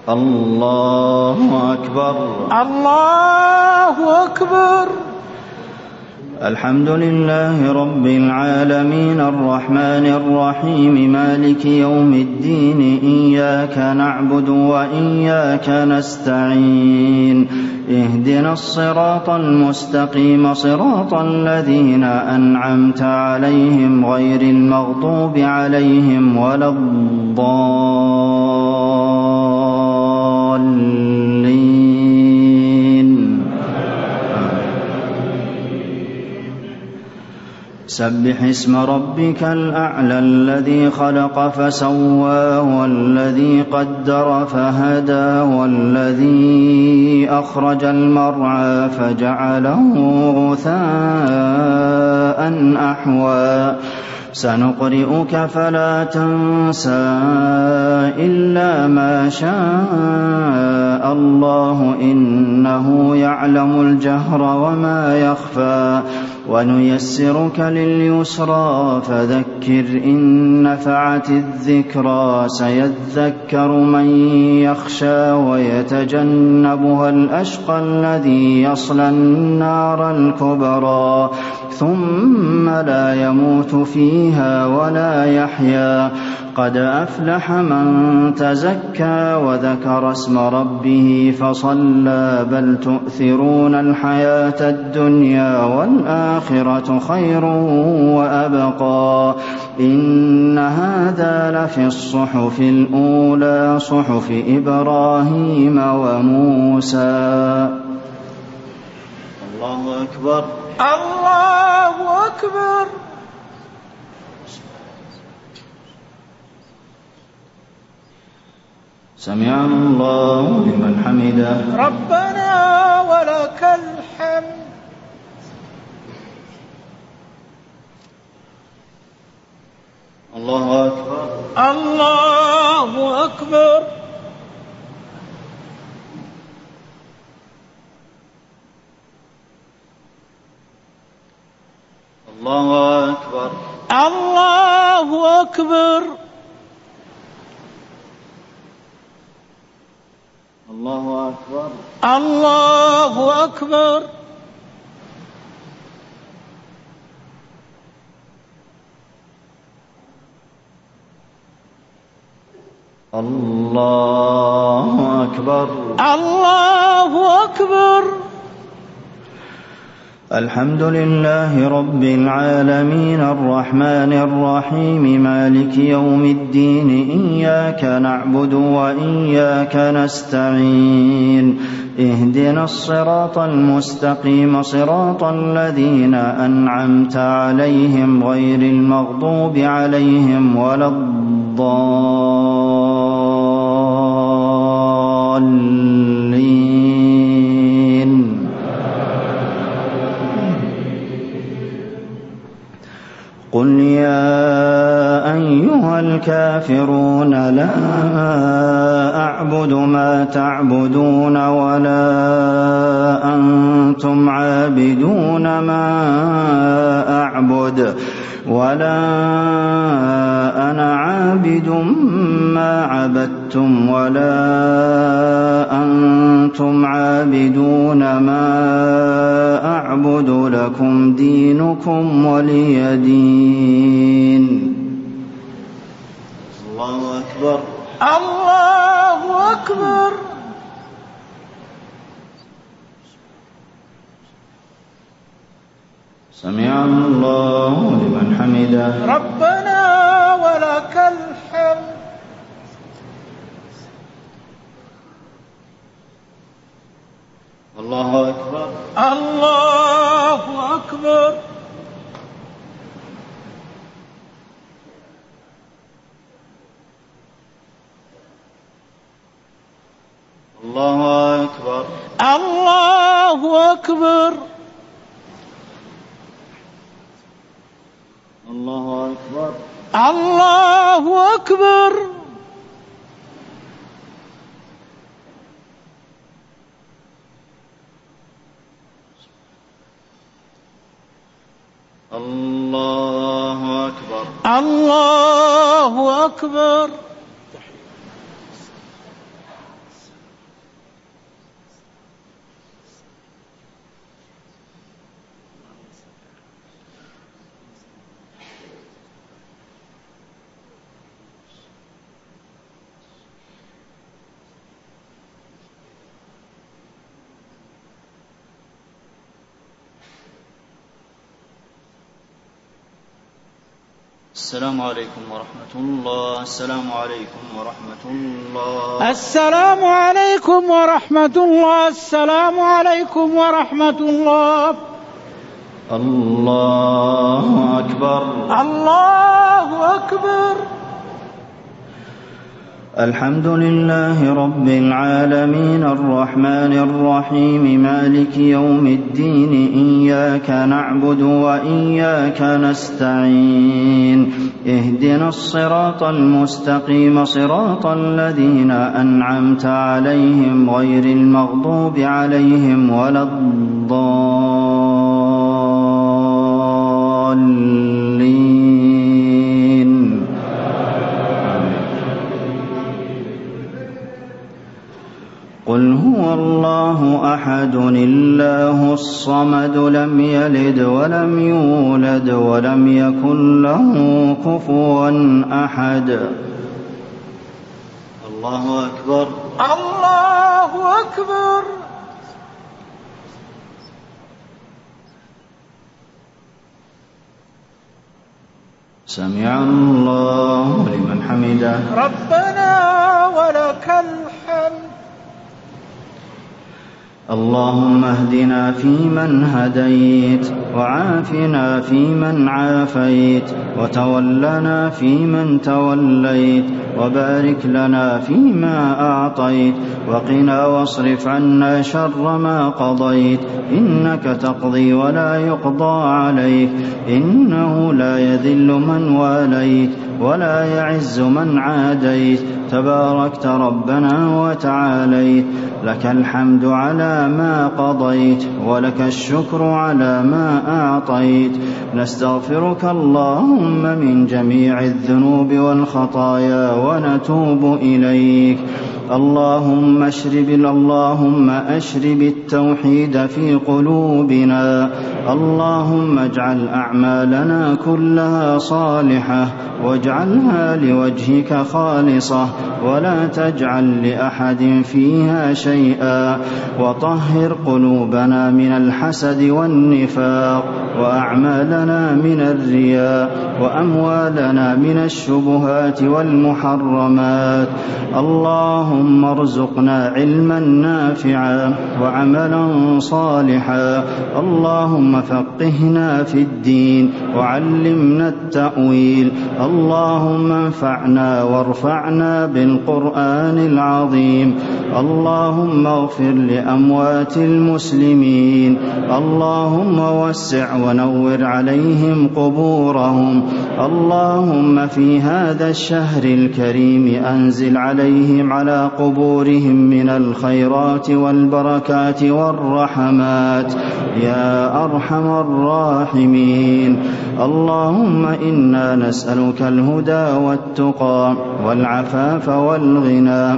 الله أكبر. الله أكبر. الحمد لله رب العالمين الرحمن الرحيم مالك يوم الدين إياك نعبد وإياك نستعين اهدنا الصراط المستقيم صراط الذين أنعمت عليهم غير المغضوب عليهم ولا الضالين. سبح اسم ربك الأعلى الذي خلق فسوى والذي قدر فهدى والذي أخرج المرعى فجعله غثاء أحوى سنقرئك فلا تنسى إلا ما شاء الله إنه يعلم الجهر وما يخفى ونيسرك لليسرى فذكر إن نفعت الذكرى سيذكر من يخشى ويتجنبها الأشقى الذي يصلى النار الكبرى ثم لا يموت فيها ولا يحيا قد أفلح من تزكى وذكر اسم ربه فصلى بل تؤثرون الحياة الدنيا والآخرة خير وأبقى إن هذا لفي الصحف الأولى صحف إبراهيم وموسى. الله أكبر. الله أكبر. سمع الله لمن حمده. ربنا ولك الحمد. الله أكبر. الله أكبر. الله أكبر. الله أكبر. الله أكبر. الله أكبر. الله أكبر. الله أكبر. الحمد لله رب العالمين الرحمن الرحيم مالك يوم الدين إياك نعبد وإياك نستعين اهدنا الصراط المستقيم صراط الذين أنعمت عليهم غير المغضوب عليهم ولا الضالين. قل يا أيها الكافرون لا أعبد ما تعبدون ولا أنتم عابدون ما أعبد ولا أنا عابد ما عبدتم ولا أنتم عابدون ما أعبد لكم دينكم ولي دين. الله أكبر. الله أكبر. سمع الله لمن حمده. ربنا ولك الحمد. الله أكبر. الله أكبر. الله أكبر. الله أكبر. الله أكبر. الله أكبر. الله أكبر. الله أكبر. السلام عليكم ورحمة الله. السلام عليكم ورحمة الله. السلام عليكم ورحمة الله. السلام عليكم ورحمة الله. الله أكبر. الله أكبر. الحمد لله رب العالمين الرحمن الرحيم مالك يوم الدين إياك نعبد وإياك نستعين اهدنا الصراط المستقيم صراط الذين أنعمت عليهم غير المغضوب عليهم ولا الضالين. قل هو الله أحد الله الصمد لم يلد ولم يولد ولم يكن له كفوا أحد. الله أكبر. الله أكبر. سمع الله لمن حمده. ربنا ولك الحمد. اللهم اهدنا فيمن هديت وعافنا فيمن عافيت وتولنا فيمن توليت وبارك لنا فيما أعطيت وقنا واصرف عنا شر ما قضيت إنك تقضي ولا يقضى عليك إنه لا يذل من واليت ولا يعز من عاديت تباركت ربنا وتعاليت لك الحمد على ما قضيت ولك الشكر على ما أعطيت نستغفرك اللهم من جميع الذنوب والخطايا ونتوب إليك. اللهم أشرب التوحيد في قلوبنا. اللهم اجعل أعمالنا كلها صالحة واجعلها لوجهك خالصة ولا تجعل لأحد فيها شيئا وطهر قلوبنا من الحسد والنفاق وأعمالنا من الرياء وأموالنا من الشبهات والمحرمات. اللهم ارزقنا علما نافعا وعملا صالحا. اللهم فقهنا في الدين وعلمنا التأويل. اللهم انفعنا وارفعنا بالقرآن العظيم. اللهم اغفر لأموات المسلمين. اللهم وسع ونور عليهم قبورهم. اللهم في هذا الشهر الكريم أنزل عليهم على قبورهم من الخيرات والبركات والرحمات يا أرحم الراحمين. اللهم إنا نسألك الهدى والتقى والعفاف والغنى.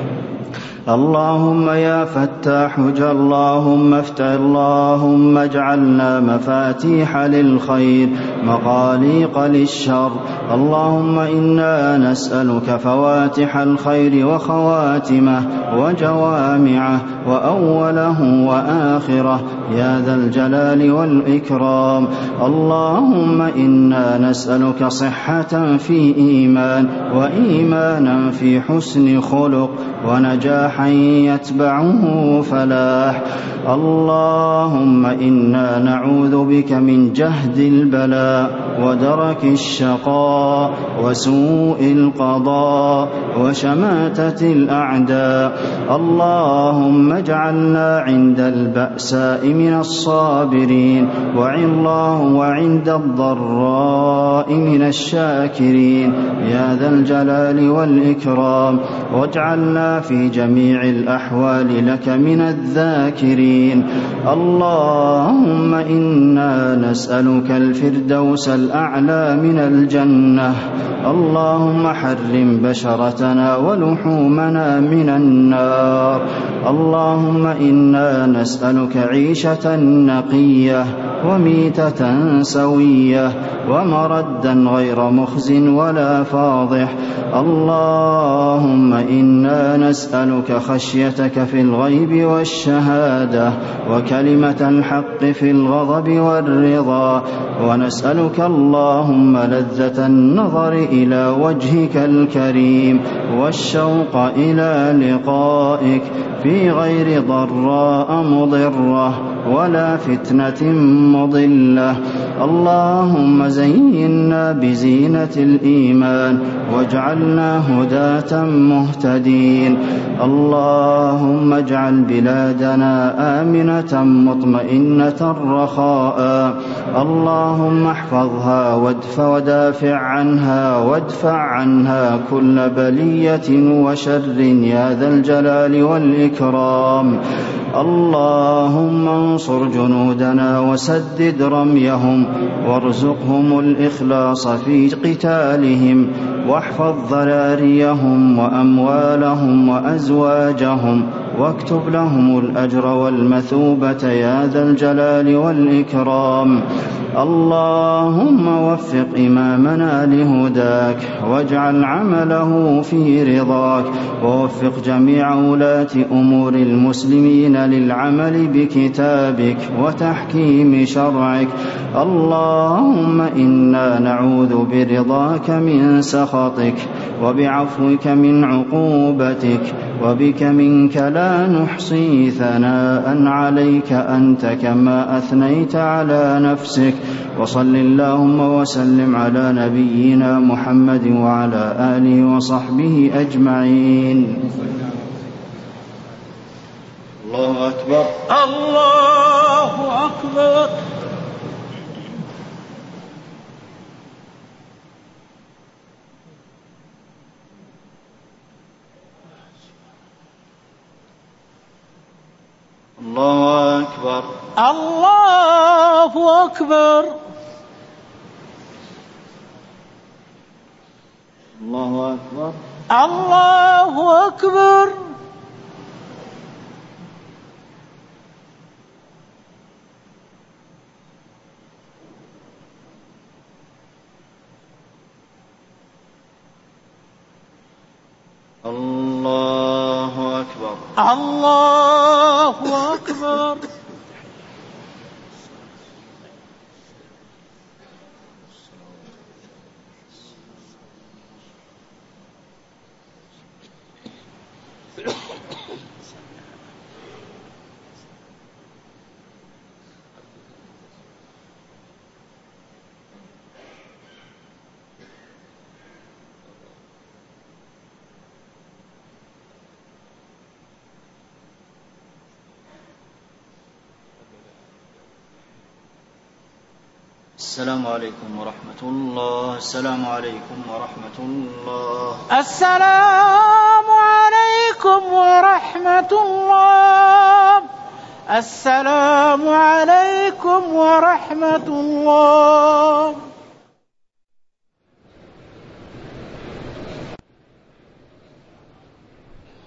اللهم يا فتاح اللهم افتح. اللهم اجعلنا مفاتيح للخير مغاليق للشر. اللهم إنا نسألك فواتح الخير وخواتمه وجوامعه وأوله وآخره يا ذا الجلال والإكرام. اللهم إنا نسألك صحة في إيمان وإيمانا في حسن خلق ونجاحا يتبعه فلاح. اللهم إنا نعوذ بك من جهد البلاء ودرك الشقاء وسوء القضاء وشماتة الأعداء. اللهم اجعلنا عند البأساء من الصابرين وعند الضراء من الشاكرين يا ذا الجلال والإكرام. واجعلنا في جميع الأحوال لك من الذاكرين. اللهم إنا نسألك الفردوس الأعلى من الجنة. اللهم حرم بشرتنا ولحومنا من النار. اللهم إنا نسألك عيشة نقية وميتة سوية ومردا غير مخز ولا فاضح. اللهم إنا نسألك خشيتك في الغيب والشهادة وكلمة الحق في الغضب والرضا. ونسألك اللهم لذة النظر إلى وجهك الكريم والشوق إلى لقائك في غير ضراء مضرة ولا فتنة مضلة. اللهم زينا بزينة الإيمان واجعلنا هداة مهتدين. اللهم اجعل بلادنا آمنة مطمئنة رخاء. اللهم احفظها وادفع عنها كل بلية وشر يا ذا الجلال والإكرام. اللهم انصر جنودنا وسدد رميهم وارزقهم الإخلاص في قتالهم واحفظ ذراريهم وأموالهم وأزواجهم واكتب لهم الأجر والمثوبة يا ذا الجلال والإكرام. اللهم وفق إمامنا لهداك واجعل عمله في رضاك ووفق جميع ولاة أمور المسلمين للعمل بكتابك وتحكيم شرعك. اللهم إنا نعوذ برضاك من سخطك وبعفوك من عقوبتك وبك منك لا نحصي ثناء عليك أنت كما أثنيت على نفسك. وصل اللهم وسلم على نبينا محمد وعلى آله وصحبه أجمعين. الله أكبر. الله أكبر. الله أكبر. الله أكبر. الله أكبر. الله أكبر. الله أكبر. الله أكبر. السلام عليكم ورحمة الله. السلام عليكم ورحمة الله. السلام عليكم ورحمة الله. السلام عليكم ورحمة الله.